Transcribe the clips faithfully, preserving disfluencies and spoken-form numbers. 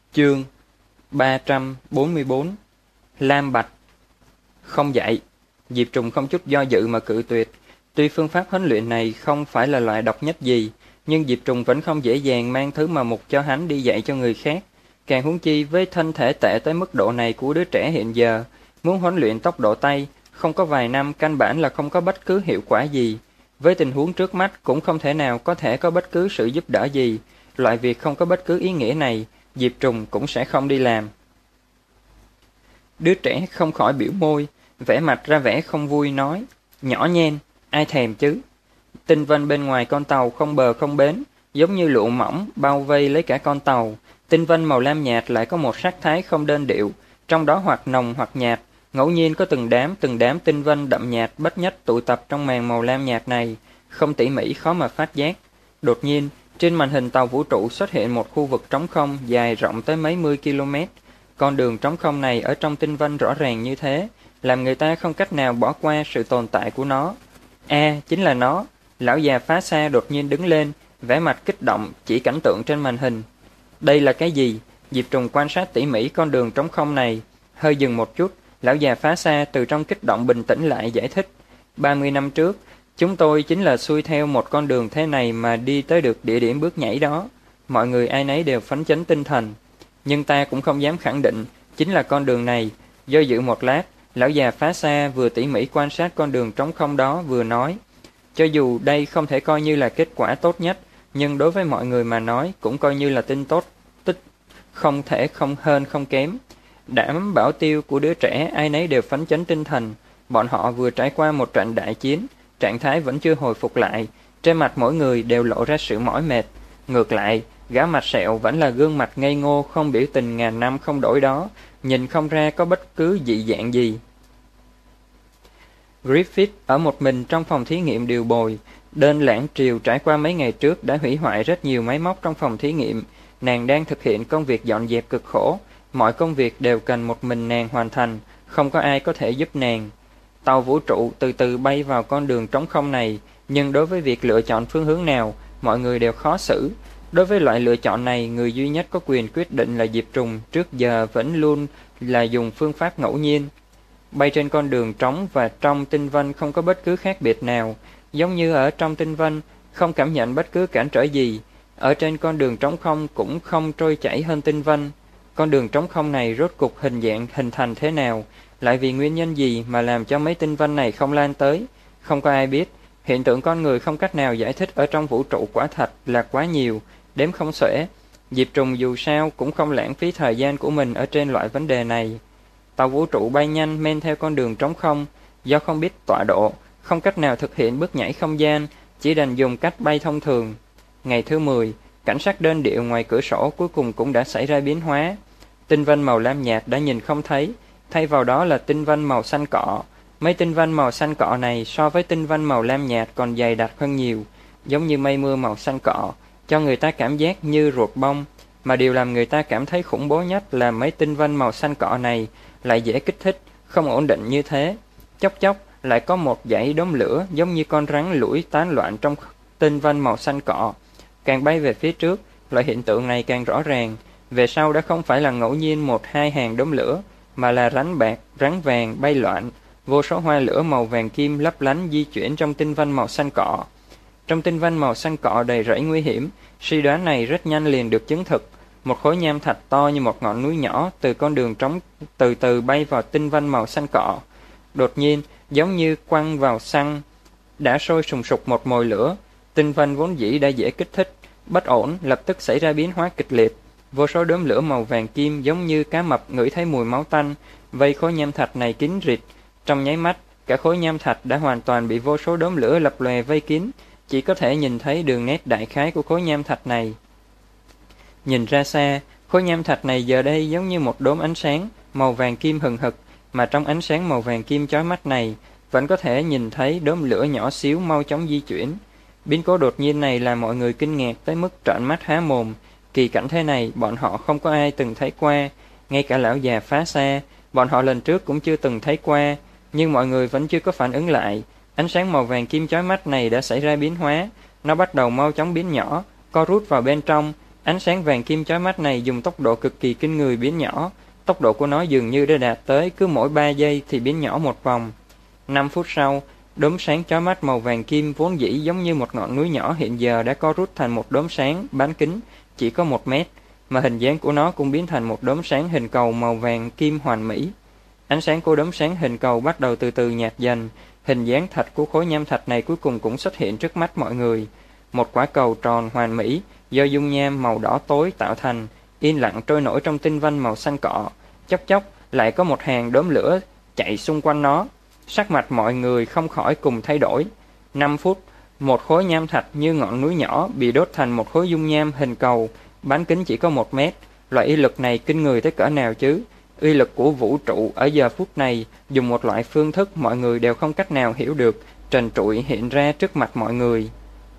Chương ba trăm bốn mươi bốn. Lam Bạch. Không dạy. Diệp Trùng không chút do dự mà cự tuyệt. Tuy phương pháp huấn luyện này không phải là loại độc nhất gì, nhưng Diệp Trùng vẫn không dễ dàng mang thứ mà mục cho hắn đi dạy cho người khác. Càng huống chi với thân thể tệ tới mức độ này của đứa trẻ hiện giờ, muốn huấn luyện tốc độ tay, không có vài năm căn bản là không có bất cứ hiệu quả gì. Với tình huống trước mắt cũng không thể nào có thể có bất cứ sự giúp đỡ gì. Loại việc không có bất cứ ý nghĩa này, Diệp Trùng cũng sẽ không đi làm. Đứa trẻ không khỏi biểu môi, vẽ mặt ra vẻ không vui nói, nhỏ nhen, ai thèm chứ. Tinh vân bên ngoài con tàu không bờ không bến, giống như lụa mỏng bao vây lấy cả con tàu. Tinh vân màu lam nhạt lại có một sắc thái không đơn điệu, trong đó hoặc nồng hoặc nhạt, ngẫu nhiên có từng đám từng đám tinh vân đậm nhạt bất nhất tụ tập trong màn màu lam nhạt này, không tỉ mỉ khó mà phát giác. Đột nhiên, trên màn hình tàu vũ trụ xuất hiện một khu vực trống không dài rộng tới mấy mươi ki lô mét. Con đường trống không này ở trong tinh vân rõ ràng như thế, làm người ta không cách nào bỏ qua sự tồn tại của nó. A, à, chính là nó. Lão già phá xa đột nhiên đứng lên, vẻ mặt kích động chỉ cảnh tượng trên màn hình. Đây là cái gì? Diệp Trùng quan sát tỉ mỉ con đường trống không này, hơi dừng một chút, lão già phá xa từ trong kích động bình tĩnh lại giải thích. ba mươi năm trước, chúng tôi chính là xuôi theo một con đường thế này mà đi tới được địa điểm bước nhảy đó. Mọi người ai nấy đều phấn chấn tinh thần. Nhưng ta cũng không dám khẳng định chính là con đường này. Do dự một lát, lão già phá xa vừa tỉ mỉ quan sát con đường trống không đó vừa nói. Cho dù đây không thể coi như là kết quả tốt nhất, nhưng đối với mọi người mà nói cũng coi như là tin tốt, tích không thể không hơn không kém. Đảm bảo tiêu của đứa trẻ ai nấy đều phấn chấn tinh thần. Bọn họ vừa trải qua một trận đại chiến, trạng thái vẫn chưa hồi phục lại, trên mặt mỗi người đều lộ ra sự mỏi mệt. Ngược lại, gã mặt sẹo vẫn là gương mặt ngây ngô không biểu tình ngàn năm không đổi đó, nhìn không ra có bất cứ dị dạng gì. Griffith ở một mình trong phòng thí nghiệm điều bồi. Đơn lãng triều trải qua mấy ngày trước đã hủy hoại rất nhiều máy móc trong phòng thí nghiệm. Nàng đang thực hiện công việc dọn dẹp cực khổ, mọi công việc đều cần một mình nàng hoàn thành, không có ai có thể giúp nàng. Tàu vũ trụ từ từ bay vào con đường trống không này, nhưng đối với việc lựa chọn phương hướng nào, mọi người đều khó xử. Đối với loại lựa chọn này, người duy nhất có quyền quyết định là Diệp Trùng, trước giờ vẫn luôn là dùng phương pháp ngẫu nhiên. Bay trên con đường trống và trong tinh vân không có bất cứ khác biệt nào, giống như ở trong tinh vân, không cảm nhận bất cứ cản trở gì. Ở trên con đường trống không cũng không trôi chảy hơn tinh vân. Con đường trống không này rốt cục hình dạng hình thành thế nào, lại vì nguyên nhân gì mà làm cho mấy tinh vân này không lan tới, không có ai biết. Hiện tượng con người không cách nào giải thích ở trong vũ trụ quả thật là quá nhiều, đếm không xuể. Diệp Trùng dù sao cũng không lãng phí thời gian của mình ở trên loại vấn đề này. Tàu vũ trụ bay nhanh men theo con đường trống không, do không biết tọa độ, không cách nào thực hiện bước nhảy không gian, chỉ đành dùng cách bay thông thường. Ngày thứ mười, cảnh sắc đơn điệu ngoài cửa sổ cuối cùng cũng đã xảy ra biến hóa. Tinh vân màu lam nhạt đã nhìn không thấy, thay vào đó là tinh vân màu xanh cọ. Mấy tinh vân màu xanh cọ này so với tinh vân màu lam nhạt còn dày đặc hơn nhiều, giống như mây mưa màu xanh cọ, cho người ta cảm giác như ruột bông. Mà điều làm người ta cảm thấy khủng bố nhất là mấy tinh vân màu xanh cọ này lại dễ kích thích, không ổn định như thế. Chốc chốc lại có một dãy đốm lửa giống như con rắn lủi tán loạn trong tinh vân màu xanh cọ. Càng bay về phía trước, loại hiện tượng này càng rõ ràng. Về sau đã không phải là ngẫu nhiên một hai hàng đốm lửa, mà là rắn bạc, rắn vàng bay loạn. Vô số hoa lửa màu vàng kim lấp lánh di chuyển trong tinh vân màu xanh cọ. Trong tinh vân màu xanh cọ đầy rẫy nguy hiểm, suy đoán này rất nhanh liền được chứng thực. Một khối nham thạch to như một ngọn núi nhỏ từ con đường trống từ từ bay vào tinh vân màu xanh cọ. Đột nhiên, giống như quăng vào xăng, đã sôi sùng sục một mồi lửa. Tinh vân vốn dĩ đã dễ kích thích, bất ổn, lập tức xảy ra biến hóa kịch liệt. Vô số đốm lửa màu vàng kim giống như cá mập ngửi thấy mùi máu tanh, vây khối nham thạch này kín rịt. Trong nháy mắt, cả khối nham thạch đã hoàn toàn bị vô số đốm lửa lập lòe vây kín, chỉ có thể nhìn thấy đường nét đại khái của khối nham thạch này. Nhìn ra xa, khối nham thạch này giờ đây giống như một đốm ánh sáng màu vàng kim hừng hực, mà trong ánh sáng màu vàng kim chói mắt này vẫn có thể nhìn thấy đốm lửa nhỏ xíu mau chóng di chuyển. Biến cố đột nhiên này làm mọi người kinh ngạc tới mức trợn mắt há mồm. Kỳ cảnh thế này bọn họ không có ai từng thấy qua, ngay cả lão già phá xa, bọn họ lần trước cũng chưa từng thấy qua, nhưng mọi người vẫn chưa có phản ứng lại. Ánh sáng màu vàng kim chói mắt này đã xảy ra biến hóa, nó bắt đầu mau chóng biến nhỏ, co rút vào bên trong, Ánh sáng vàng kim chói mắt này dùng tốc độ cực kỳ kinh người biến nhỏ, tốc độ của nó dường như đã đạt tới cứ mỗi ba giây thì biến nhỏ một vòng. Năm phút sau, đốm sáng chói mắt màu vàng kim vốn dĩ giống như một ngọn núi nhỏ hiện giờ đã co rút thành một đốm sáng bán kính chỉ có một mét, mà hình dáng của nó cũng biến thành một đốm sáng hình cầu màu vàng kim hoàn mỹ. Ánh sáng của đốm sáng hình cầu bắt đầu từ từ nhạt dần, hình dáng thật của khối nham thạch này cuối cùng cũng xuất hiện trước mắt mọi người. Một quả cầu tròn hoàn mỹ do dung nham màu đỏ tối tạo thành, yên lặng trôi nổi trong tinh vân màu xanh cọ. Chốc chốc lại có một hàng đốm lửa chạy xung quanh nó. Sắc mặt mọi người không khỏi cùng thay đổi. Năm phút, một khối nham thạch như ngọn núi nhỏ bị đốt thành một khối dung nham hình cầu, bán kính chỉ có một mét. Loại uy lực này kinh người tới cỡ nào chứ? Uy lực của vũ trụ ở giờ phút này dùng một loại phương thức mọi người đều không cách nào hiểu được, trần trụi hiện ra trước mặt mọi người.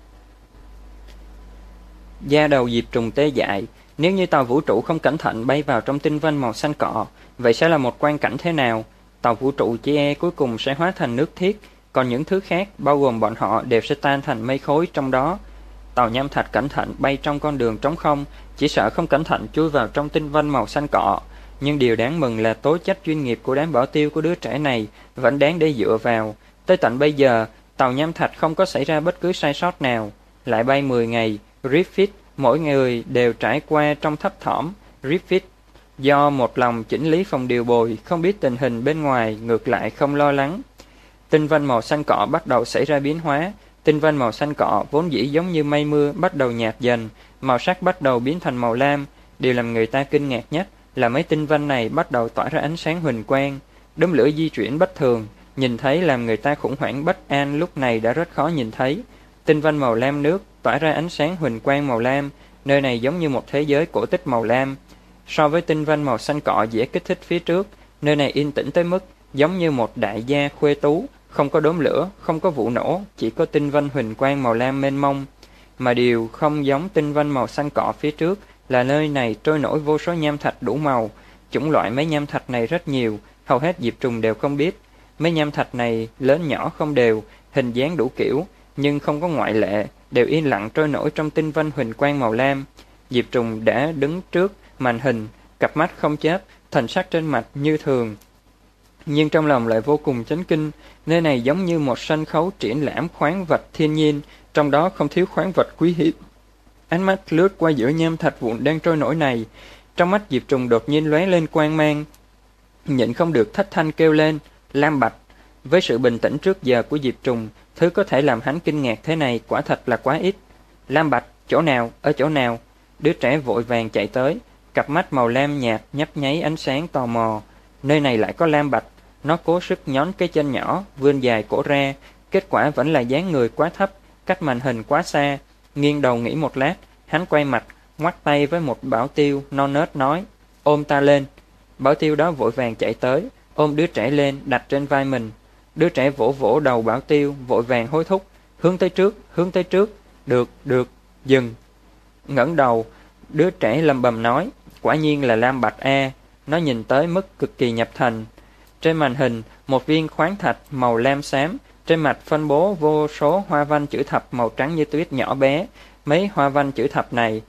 Da đầu Diệp Trùng tê dại. Nếu như tàu vũ trụ không cẩn thận bay vào trong tinh vân màu xanh cọ, vậy sẽ là một quang cảnh thế nào? Tàu vũ trụ chỉ e cuối cùng sẽ hóa thành nước thiết, còn những thứ khác, bao gồm bọn họ, đều sẽ tan thành mây khối trong đó. Tàu nham thạch cẩn thận bay trong con đường trống không, chỉ sợ không cẩn thận chui vào trong tinh vân màu xanh cọ. Nhưng điều đáng mừng là tố chất chuyên nghiệp của đám bảo tiêu của đứa trẻ này vẫn đáng để dựa vào. Tới tận bây giờ, tàu nham thạch không có xảy ra bất cứ sai sót nào. Lại bay mười ngày, Griffith mỗi người đều trải qua trong thấp thỏm. Griffith do một lòng chỉnh lý phòng điều bồi, không biết tình hình bên ngoài, ngược lại không lo lắng. Tinh vân màu xanh cọ bắt đầu xảy ra biến hóa. Tinh vân màu xanh cọ vốn dĩ giống như mây mưa bắt đầu nhạt dần, màu sắc bắt đầu biến thành màu lam. Điều làm người ta kinh ngạc nhất là mấy tinh vân này bắt đầu tỏa ra ánh sáng huỳnh quang. Đốm lửa di chuyển bất thường, nhìn thấy làm người ta khủng hoảng bất an lúc này đã rất khó nhìn thấy. Tinh vân màu lam nước tỏa ra ánh sáng huỳnh quang màu lam, nơi này giống như một thế giới cổ tích màu lam. So với tinh vân màu xanh cọ dễ kích thích phía trước, nơi này yên tĩnh tới mức giống như một đại gia khuê tú, không có đốm lửa, không có vụ nổ, chỉ có tinh vân huỳnh quang màu lam mênh mông. Mà điều không giống tinh vân màu xanh cọ phía trước là nơi này trôi nổi vô số nham thạch đủ màu. Chủng loại mấy nham thạch này rất nhiều, hầu hết Diệp Trùng đều không biết. Mấy nham thạch này lớn nhỏ không đều, hình dáng đủ kiểu, nhưng không có ngoại lệ, đều yên lặng trôi nổi trong tinh vân huỳnh quang màu lam. Diệp Trùng đã đứng trước màn hình, cặp mắt không chớp, thần sắc trên mặt như thường, nhưng trong lòng lại vô cùng chấn kinh. Nơi này giống như một sân khấu triển lãm khoáng vật thiên nhiên, trong đó không thiếu khoáng vật quý hiếm. Ánh mắt lướt qua giữa nham thạch vụn đang trôi nổi này, trong mắt Diệp Trùng đột nhiên lóe lên quang mang, nhịn không được thất thanh kêu lên, lam bạch. Với sự bình tĩnh trước giờ của Diệp Trùng, thứ có thể làm hắn kinh ngạc thế này quả thật là quá ít. Lam bạch, chỗ nào, ở chỗ nào? Đứa trẻ vội vàng chạy tới, cặp mắt màu lam nhạt nhấp nháy ánh sáng tò mò. Nơi này lại có lam bạch. Nó cố sức nhón cái chân nhỏ, vươn dài cổ ra, kết quả vẫn là dáng người quá thấp, cách màn hình quá xa. Nghiêng đầu nghĩ một lát, hắn quay mặt, ngoắt tay với một bảo tiêu non nớt nói, ôm ta lên. Bảo tiêu đó vội vàng chạy tới, ôm đứa trẻ lên, đặt trên vai mình. Đứa trẻ vỗ vỗ đầu bảo tiêu, vội vàng hối thúc, hướng tới trước, hướng tới trước, được, được, dừng. Ngẩng đầu, đứa trẻ lầm bầm nói, quả nhiên là lam bạch a. Nó nhìn tới mức cực kỳ nhập thành. Trên màn hình, một viên khoáng thạch màu lam xám, trên mặt phân bố vô số hoa văn chữ thập màu trắng như tuyết nhỏ bé. Mấy hoa văn chữ thập này,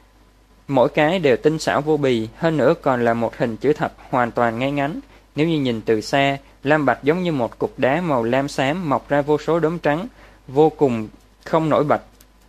mỗi cái đều tinh xảo vô bì, hơn nữa còn là một hình chữ thập hoàn toàn ngay ngắn. Nếu như nhìn từ xa, lam bạch giống như một cục đá màu lam xám mọc ra vô số đốm trắng, vô cùng không nổi bật.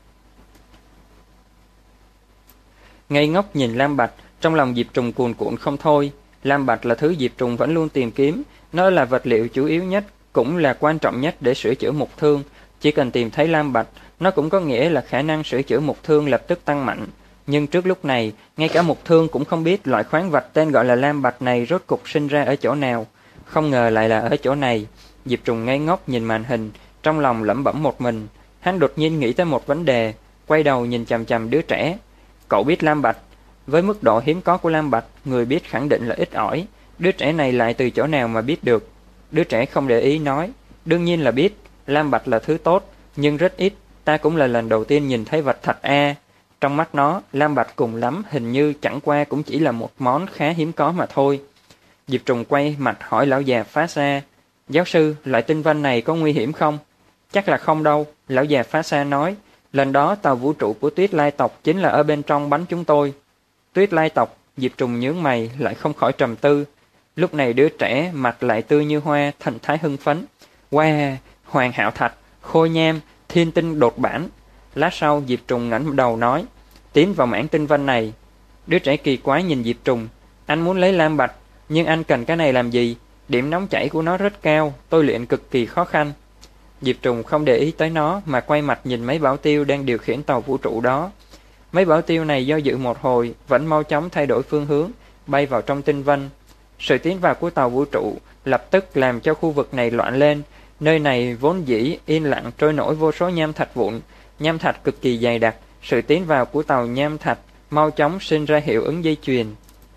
Ngây ngốc nhìn lam bạch, trong lòng Diệp Trùng cuồn cuộn không thôi. Lam bạch là thứ Diệp Trùng vẫn luôn tìm kiếm, nó là vật liệu chủ yếu nhất, cũng là quan trọng nhất để sửa chữa mục thương. Chỉ cần tìm thấy lam bạch, nó cũng có nghĩa là khả năng sửa chữa mục thương lập tức tăng mạnh. Nhưng trước lúc này, ngay cả mục thương cũng không biết loại khoáng vật tên gọi là lam bạch này rốt cục sinh ra ở chỗ nào. Không ngờ lại là ở chỗ này. Diệp Trùng ngây ngốc nhìn màn hình, trong lòng lẩm bẩm một mình. Hắn đột nhiên nghĩ tới một vấn đề, quay đầu nhìn chằm chằm đứa trẻ. Cậu biết lam bạch? Với mức độ hiếm có của lam bạch, người biết khẳng định là ít ỏi. Đứa trẻ này lại từ chỗ nào mà biết được? Đứa trẻ không để ý nói, đương nhiên là biết, lam bạch là thứ tốt, nhưng rất ít, ta cũng là lần đầu tiên nhìn thấy vật thật a. Trong mắt nó, lam bạch cùng lắm hình như chẳng qua cũng chỉ là một món khá hiếm có mà thôi. Diệp Trùng quay mặt hỏi lão già Phá Sa, giáo sư, loại tinh vân này có nguy hiểm không? Chắc là không đâu, lão già Phá Sa nói, Lần đó tàu vũ trụ của Tuyết Lai tộc chính là ở bên trong bắn chúng tôi. Tuyết Lai tộc, Diệp Trùng nhướng mày lại không khỏi trầm tư. Lúc này đứa trẻ mặt lại tươi như hoa, thần thái hưng phấn. Wow, Hoàng Hạo Thạch, Khôi Nham, Thiên Tinh đột bản. Lát sau Diệp Trùng ngẩng đầu nói, tiến vào mảng tinh vân này. Đứa trẻ kỳ quái nhìn Diệp Trùng, anh muốn lấy lam bạch, nhưng anh cần cái này làm gì? Điểm nóng chảy của nó rất cao, tôi luyện cực kỳ khó khăn. Diệp Trùng không để ý tới nó mà quay mặt nhìn mấy bảo tiêu đang điều khiển tàu vũ trụ đó. Mấy bảo tiêu này do dự một hồi, vẫn mau chóng thay đổi phương hướng, bay vào trong tinh vân. Sự tiến vào của tàu vũ trụ lập tức làm cho khu vực này loạn lên. Nơi này vốn dĩ yên lặng trôi nổi vô số nham thạch vụn, nham thạch cực kỳ dày đặc. Sự tiến vào của tàu nham thạch mau chóng sinh ra hiệu ứng dây chuyền.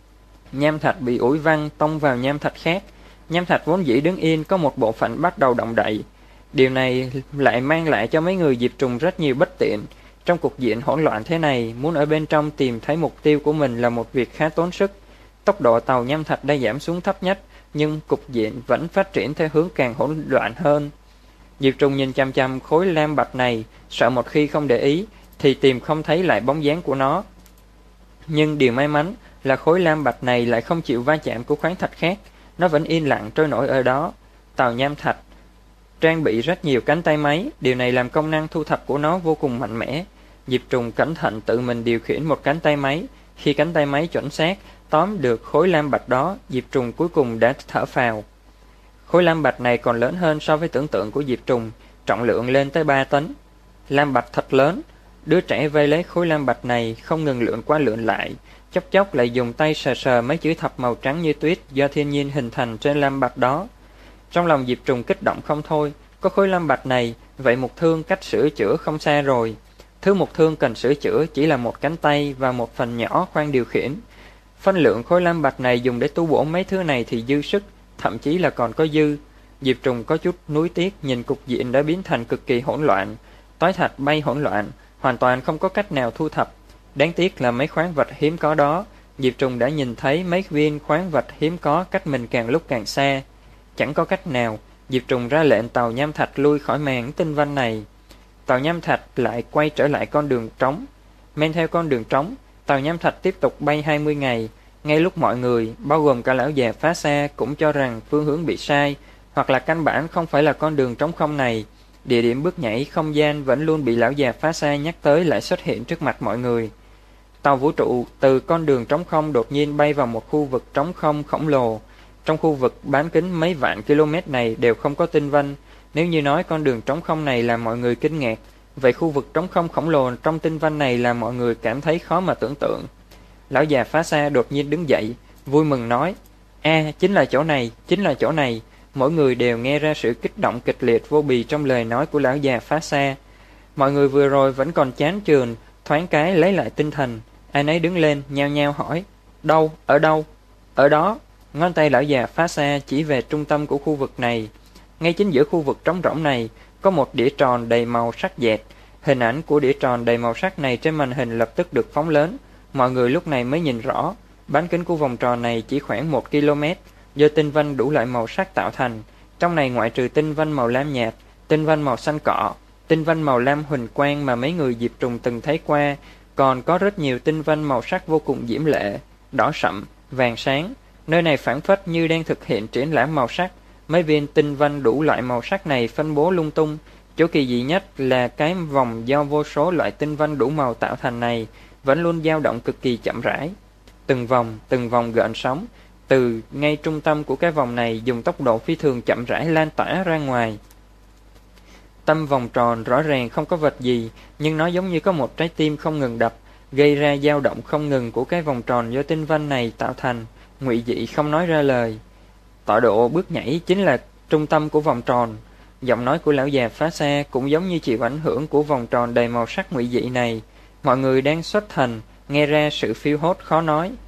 Nham thạch bị ủi văng tông vào nham thạch khác. Nham thạch vốn dĩ đứng yên có một bộ phận bắt đầu động đậy. Điều này lại mang lại cho mấy người Diệp Trùng rất nhiều bất tiện. Trong cục diện hỗn loạn thế này, muốn ở bên trong tìm thấy mục tiêu của mình là một việc khá tốn sức. Tốc độ tàu nham thạch đã giảm xuống thấp nhất, nhưng cục diện vẫn phát triển theo hướng càng hỗn loạn hơn. Diệp Trùng nhìn chăm chăm khối lam bạch này, sợ một khi không để ý thì tìm không thấy lại bóng dáng của nó. Nhưng điều may mắn là khối lam bạch này lại không chịu va chạm của khoáng thạch khác, nó vẫn yên lặng trôi nổi ở đó. Tàu nham thạch trang bị rất nhiều cánh tay máy, điều này làm công năng thu thập của nó vô cùng mạnh mẽ. Diệp Trùng cẩn thận tự mình điều khiển một cánh tay máy. Khi cánh tay máy chuẩn xác tóm được khối lam bạch đó, Diệp Trùng cuối cùng đã thở phào. Khối lam bạch này còn lớn hơn so với tưởng tượng của Diệp Trùng, trọng lượng lên tới ba tấn. Lam bạch thật lớn. Đứa trẻ vây lấy khối lam bạch này không ngừng lượn qua lượn lại, chốc chốc lại dùng tay sờ sờ mấy chữ thập màu trắng như tuyết do thiên nhiên hình thành trên lam bạch đó. Trong lòng Diệp Trùng kích động không thôi, có khối lam bạch này, vậy mục thương cách sửa chữa không xa rồi. Thứ mục thương cần sửa chữa chỉ là một cánh tay và một phần nhỏ khoang điều khiển. Phân lượng khối lam bạch này dùng để tu bổ mấy thứ này thì dư sức, thậm chí là còn có dư. Diệp Trùng có chút nuối tiếc nhìn cục diện đã biến thành cực kỳ hỗn loạn. Toái thạch bay hỗn loạn, hoàn toàn không có cách nào thu thập. Đáng tiếc là mấy khoáng vật hiếm có đó, Diệp Trùng đã nhìn thấy mấy viên khoáng vật hiếm có cách mình càng lúc càng xa. Chẳng có cách nào, Diệp Trùng ra lệnh tàu nham thạch lui khỏi màn tinh vân này. Tàu nham thạch lại quay trở lại con đường trống. Men theo con đường trống, tàu nham thạch tiếp tục bay hai mươi ngày. Ngay lúc mọi người, bao gồm cả lão già phá xa, cũng cho rằng phương hướng bị sai, hoặc là căn bản không phải là con đường trống không này, địa điểm bước nhảy không gian vẫn luôn bị lão già phá xa nhắc tới lại xuất hiện trước mặt mọi người. Tàu vũ trụ từ con đường trống không đột nhiên bay vào một khu vực trống không khổng lồ. Trong khu vực bán kính mấy vạn km này đều không có tinh vân. Nếu như nói con đường trống không này làm mọi người kinh ngạc, vậy khu vực trống không khổng lồ trong tinh vân này làm mọi người cảm thấy khó mà tưởng tượng. Lão già phá xa đột nhiên đứng dậy, vui mừng nói, a chính là chỗ này, chính là chỗ này. Mỗi người đều nghe ra sự kích động kịch liệt vô bì trong lời nói của lão già phá xa. Mọi người vừa rồi vẫn còn chán chường, thoáng cái lấy lại tinh thần. Ai nấy đứng lên, nhao nhao hỏi, đâu, ở đâu? Ở đó. Ngón tay lão già phá xa chỉ về trung tâm của khu vực này. Ngay chính giữa khu vực trống rỗng này có một đĩa tròn đầy màu sắc dẹt. Hình ảnh của đĩa tròn đầy màu sắc này trên màn hình lập tức được phóng lớn. Mọi người lúc này mới nhìn rõ, bán kính của vòng tròn này chỉ khoảng một ki lô mét, do tinh vân đủ loại màu sắc tạo thành. Trong này ngoại trừ tinh vân màu lam nhạt, tinh vân màu xanh cọ, tinh vân màu lam huỳnh quang mà mấy người Diệp Trùng từng thấy qua, còn có rất nhiều tinh vân màu sắc vô cùng diễm lệ, đỏ sậm, vàng sáng. Nơi này phảng phất như đang thực hiện triển lãm màu sắc. Mấy viên tinh vân đủ loại màu sắc này phân bố lung tung. Chỗ kỳ dị nhất là cái vòng do vô số loại tinh vân đủ màu tạo thành này vẫn luôn dao động cực kỳ chậm rãi. Từng vòng, từng vòng gợn sóng từ ngay trung tâm của cái vòng này dùng tốc độ phi thường chậm rãi lan tỏa ra ngoài. Tâm vòng tròn rõ ràng không có vật gì, nhưng nó giống như có một trái tim không ngừng đập, gây ra dao động không ngừng của cái vòng tròn do tinh vân này tạo thành, ngụy dị không nói ra lời. Tọa độ bước nhảy chính là trung tâm của vòng tròn. Giọng nói của lão già phá xa cũng giống như chịu ảnh hưởng của vòng tròn đầy màu sắc ngụy dị này. Mọi người đang xuất thần, nghe ra sự phiêu hốt khó nói.